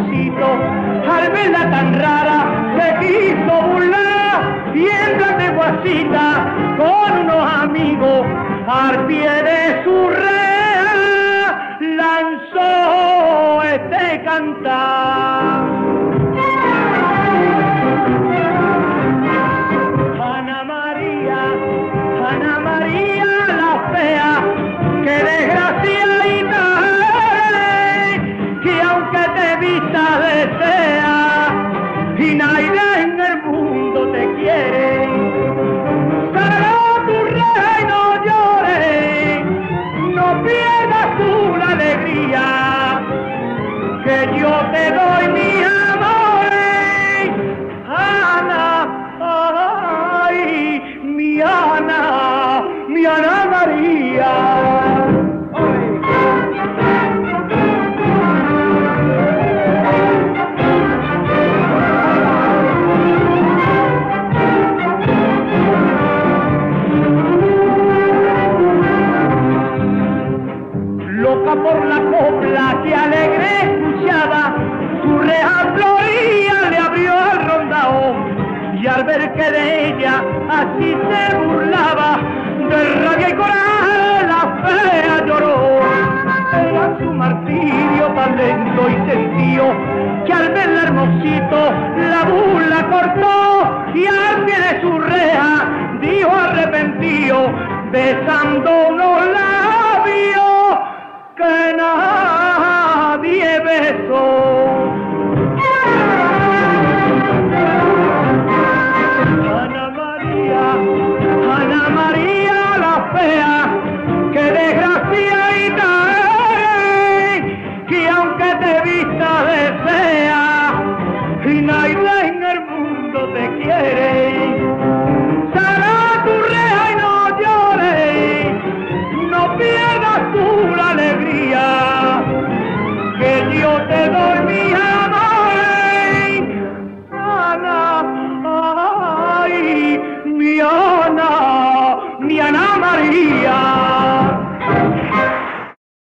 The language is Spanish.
hermosito, al verla tan rara, se quiso burlar y en plan de guasita con unos amigos al pie de su rea lanzó este cantar. Ana María la fea, que desgraciadita eres, que aunque te vista desea, y nadie en el mundo te quiere, pero tu rey no llores, no pierdas tú la alegría, que yo te doy mi amores, Ana. Ay, mi Ana María. Loca por la copla que alegre escuchaba, su reja floría le abrió al rondao. Y al ver que de ella así se burlaba, de rabia y coraje la fea lloró. Era su martirio tan lento y sentido, que al verla hermosito la burla cortó, y al pie de su reja dijo arrepentido, besando unos labios.